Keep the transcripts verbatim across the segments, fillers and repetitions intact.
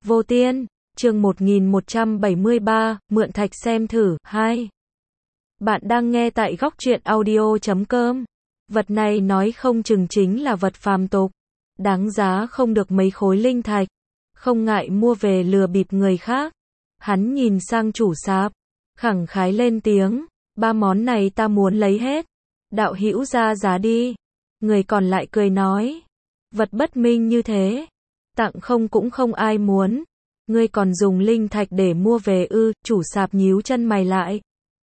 Vô Tiên, chương một nghìn một trăm bảy mươi ba, mượn thạch xem thử, hai. Bạn đang nghe tại góc truyện audio chấm com. Vật này nói không chừng chính là vật phàm tục, đáng giá không được mấy khối linh thạch, không ngại mua về lừa bịp người khác. Hắn nhìn sang chủ sạp, khẳng khái lên tiếng, ba món này ta muốn lấy hết. Đạo hữu ra giá đi. Người còn lại cười nói, vật bất minh như thế, tặng không cũng không ai muốn. Ngươi còn dùng linh thạch để mua về ư? Chủ sạp nhíu chân mày lại,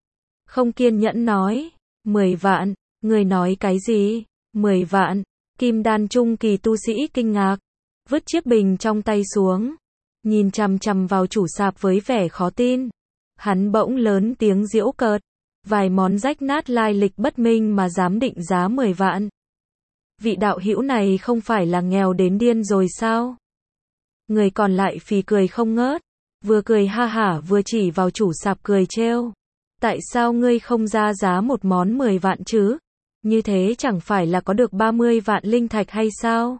không kiên nhẫn nói, mười vạn. Ngươi nói cái gì? Mười vạn? Kim đan trung kỳ tu sĩ kinh ngạc, vứt chiếc bình trong tay xuống, nhìn chằm chằm vào chủ sạp với vẻ khó tin. Hắn bỗng lớn tiếng giễu cợt, vài món rách nát lai lịch bất minh mà dám định giá mười vạn. Vị đạo hữu này không phải là nghèo đến điên rồi sao? Người còn lại phì cười không ngớt, vừa cười ha hả vừa chỉ vào chủ sạp cười trêu. Tại sao ngươi không ra giá một món mười vạn chứ? Như thế chẳng phải là có được ba mươi vạn linh thạch hay sao?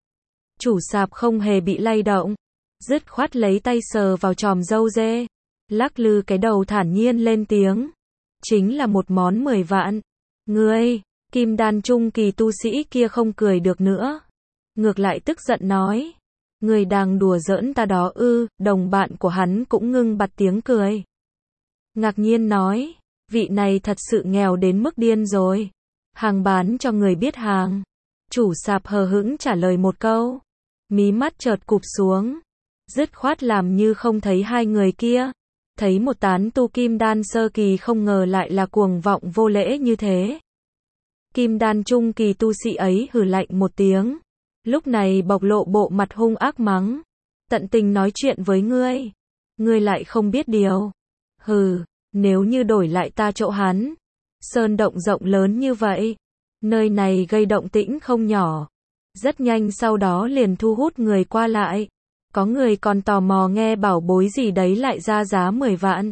Chủ sạp không hề bị lay động, dứt khoát lấy tay sờ vào chòm râu dê, lắc lư cái đầu thản nhiên lên tiếng. Chính là một món mười vạn. Ngươi, kim đan trung kỳ tu sĩ kia không cười được nữa, ngược lại tức giận nói, ngươi đang đùa giỡn ta đó ư? Đồng bạn của hắn cũng ngưng bặt tiếng cười, ngạc nhiên nói, vị này thật sự nghèo đến mức điên rồi, hàng bán cho người biết hàng. Chủ sạp hờ hững trả lời một câu, mí mắt chợt cụp xuống, dứt khoát làm như không thấy hai người kia. Thấy một tán tu kim đan sơ kỳ không ngờ lại là cuồng vọng vô lễ như thế. Kim đan trung kỳ tu sĩ ấy hừ lạnh một tiếng, lúc này bộc lộ bộ mặt hung ác mắng, tận tình nói chuyện với ngươi, ngươi lại không biết điều. Hừ, nếu như đổi lại ta chỗ hắn, sơn động rộng lớn như vậy, nơi này gây động tĩnh không nhỏ, rất nhanh sau đó liền thu hút người qua lại. Có người còn tò mò nghe bảo bối gì đấy lại ra giá mười vạn.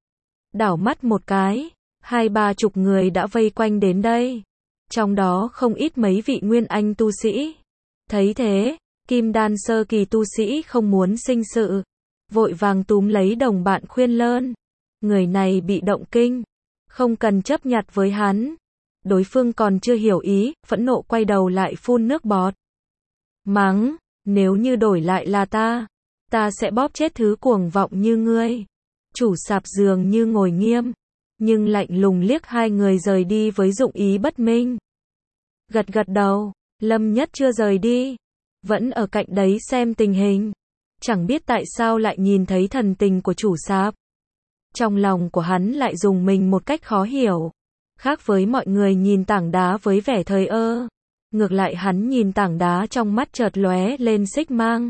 Đảo mắt một cái, hai ba chục người đã vây quanh đến đây, trong đó không ít mấy vị nguyên anh tu sĩ. Thấy thế, kim đan sơ kỳ tu sĩ không muốn sinh sự, vội vàng túm lấy đồng bạn khuyên lơn. Người này bị động kinh, không cần chấp nhặt với hắn. Đối phương còn chưa hiểu ý, phẫn nộ quay đầu lại phun nước bọt, mắng, nếu như đổi lại là ta, ta sẽ bóp chết thứ cuồng vọng như ngươi. Chủ sạp dường như ngồi nghiêm, nhưng lạnh lùng liếc hai người rời đi với dụng ý bất minh. Gật gật đầu, Lâm Nhất chưa rời đi, vẫn ở cạnh đấy xem tình hình. Chẳng biết tại sao lại nhìn thấy thần tình của chủ sạp, trong lòng của hắn lại dùng mình một cách khó hiểu. Khác với mọi người nhìn tảng đá với vẻ thờ ơ, ngược lại hắn nhìn tảng đá trong mắt chợt lóe lên xích mang.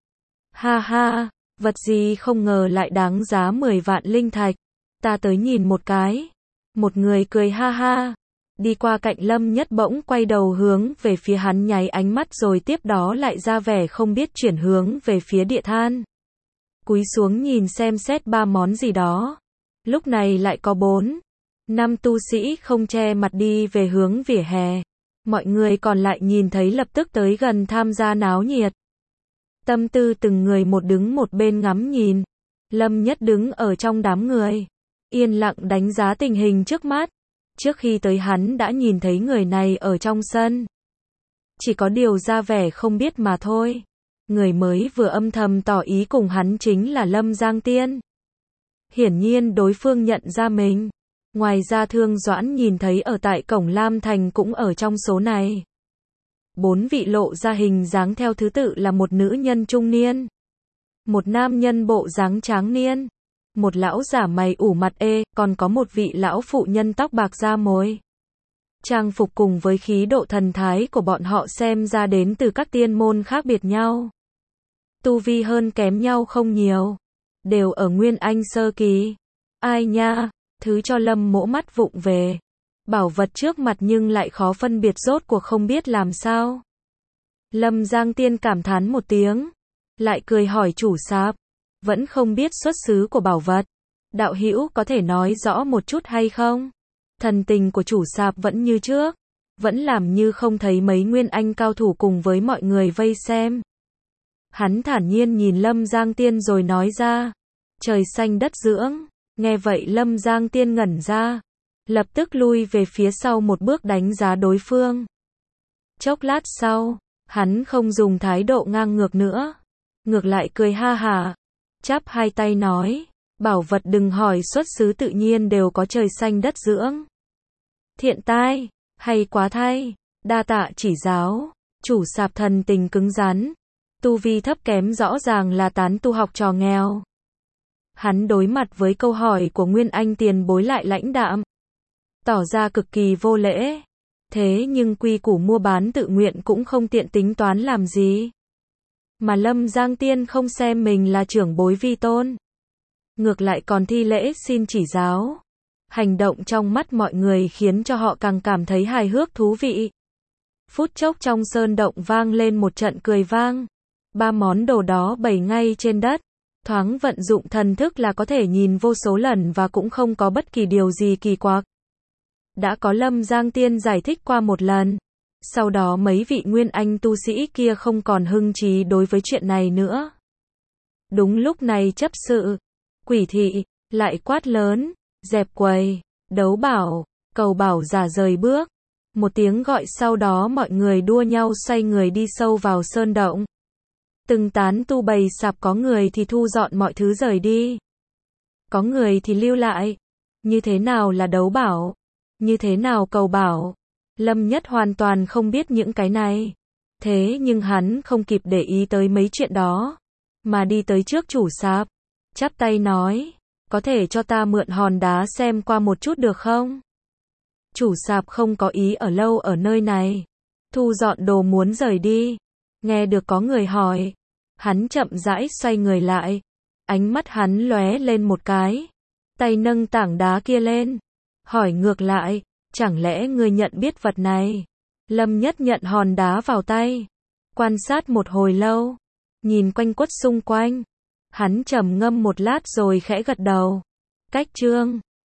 Ha ha, vật gì không ngờ lại đáng giá mười vạn linh thạch, ta tới nhìn một cái. Một người cười ha ha, đi qua cạnh Lâm Nhất bỗng quay đầu hướng về phía hắn nháy ánh mắt rồi tiếp đó lại ra vẻ không biết chuyển hướng về phía địa than. Cúi xuống nhìn xem xét ba món gì đó. Lúc này lại có bốn, năm tu sĩ không che mặt đi về hướng vỉa hè. Mọi người còn lại nhìn thấy lập tức tới gần tham gia náo nhiệt. Tâm tư từng người một đứng một bên ngắm nhìn. Lâm Nhất đứng ở trong đám người, yên lặng đánh giá tình hình trước mắt. Trước khi tới hắn đã nhìn thấy người này ở trong sân, chỉ có điều ra vẻ không biết mà thôi. Người mới vừa âm thầm tỏ ý cùng hắn chính là Lâm Giang Tiên. Hiển nhiên đối phương nhận ra mình. Ngoài ra Thương Doãn nhìn thấy ở tại cổng Lam Thành cũng ở trong số này. Bốn vị lộ ra hình dáng theo thứ tự là một nữ nhân trung niên, một nam nhân bộ dáng tráng niên, một lão giả mày ủ mặt ê, còn có một vị lão phụ nhân tóc bạc da môi. Trang phục cùng với khí độ thần thái của bọn họ xem ra đến từ các tiên môn khác biệt nhau. Tu vi hơn kém nhau không nhiều, đều ở nguyên anh sơ kỳ. Ai nha, thứ cho Lâm Mỗ mắt vụng về. Bảo vật trước mặt nhưng lại khó phân biệt rốt cuộc không biết làm sao. Lâm Giang Tiên cảm thán một tiếng, lại cười hỏi chủ sạp, vẫn không biết xuất xứ của bảo vật. Đạo hữu có thể nói rõ một chút hay không? Thần tình của chủ sạp vẫn như trước, vẫn làm như không thấy mấy nguyên anh cao thủ cùng với mọi người vây xem. Hắn thản nhiên nhìn Lâm Giang Tiên rồi nói ra. Trời xanh đất dưỡng. Nghe vậy Lâm Giang Tiên ngẩn ra. Lập tức lui về phía sau một bước đánh giá đối phương. Chốc lát sau, hắn không dùng thái độ ngang ngược nữa. Ngược lại cười ha hả. Chắp hai tay nói. Bảo vật đừng hỏi xuất xứ tự nhiên đều có trời xanh đất dưỡng. Thiện tai, hay quá thay. Đa tạ chỉ giáo. Chủ sạp thần tình cứng rắn. Tu vi thấp kém rõ ràng là tán tu học trò nghèo. Hắn đối mặt với câu hỏi của Nguyên Anh tiền bối lại lãnh đạm. Tỏ ra cực kỳ vô lễ. Thế nhưng quy củ mua bán tự nguyện cũng không tiện tính toán làm gì. Mà Lâm Giang Tiên không xem mình là trưởng bối vi tôn. Ngược lại còn thi lễ xin chỉ giáo. Hành động trong mắt mọi người khiến cho họ càng cảm thấy hài hước thú vị. Phút chốc trong sơn động vang lên một trận cười vang. Ba món đồ đó bày ngay trên đất. Thoáng vận dụng thần thức là có thể nhìn vô số lần và cũng không có bất kỳ điều gì kỳ quặc. Đã có Lâm Giang Tiên giải thích qua một lần. Sau đó mấy vị Nguyên Anh tu sĩ kia không còn hưng trí đối với chuyện này nữa. Đúng lúc này chấp sự, Quỷ thị, lại quát lớn, dẹp quầy, đấu bảo, cầu bảo giả rời bước. Một tiếng gọi sau đó mọi người đua nhau xoay người đi sâu vào sơn động. Từng tán tu bày sạp có người thì thu dọn mọi thứ rời đi. Có người thì lưu lại. Như thế nào là đấu bảo? Như thế nào cầu bảo? Lâm Nhất hoàn toàn không biết những cái này. Thế nhưng hắn không kịp để ý tới mấy chuyện đó. Mà đi tới trước chủ sạp. Chắp tay nói. Có thể cho ta mượn hòn đá xem qua một chút được không? Chủ sạp không có ý ở lâu ở nơi này. Thu dọn đồ muốn rời đi. Nghe được có người hỏi. Hắn chậm rãi xoay người lại. Ánh mắt hắn lóe lên một cái. Tay nâng tảng đá kia lên. Hỏi ngược lại. Chẳng lẽ ngươi nhận biết vật này? Lâm Nhất nhận hòn đá vào tay. Quan sát một hồi lâu. Nhìn quanh quất xung quanh. Hắn trầm ngâm một lát rồi khẽ gật đầu. Cách chương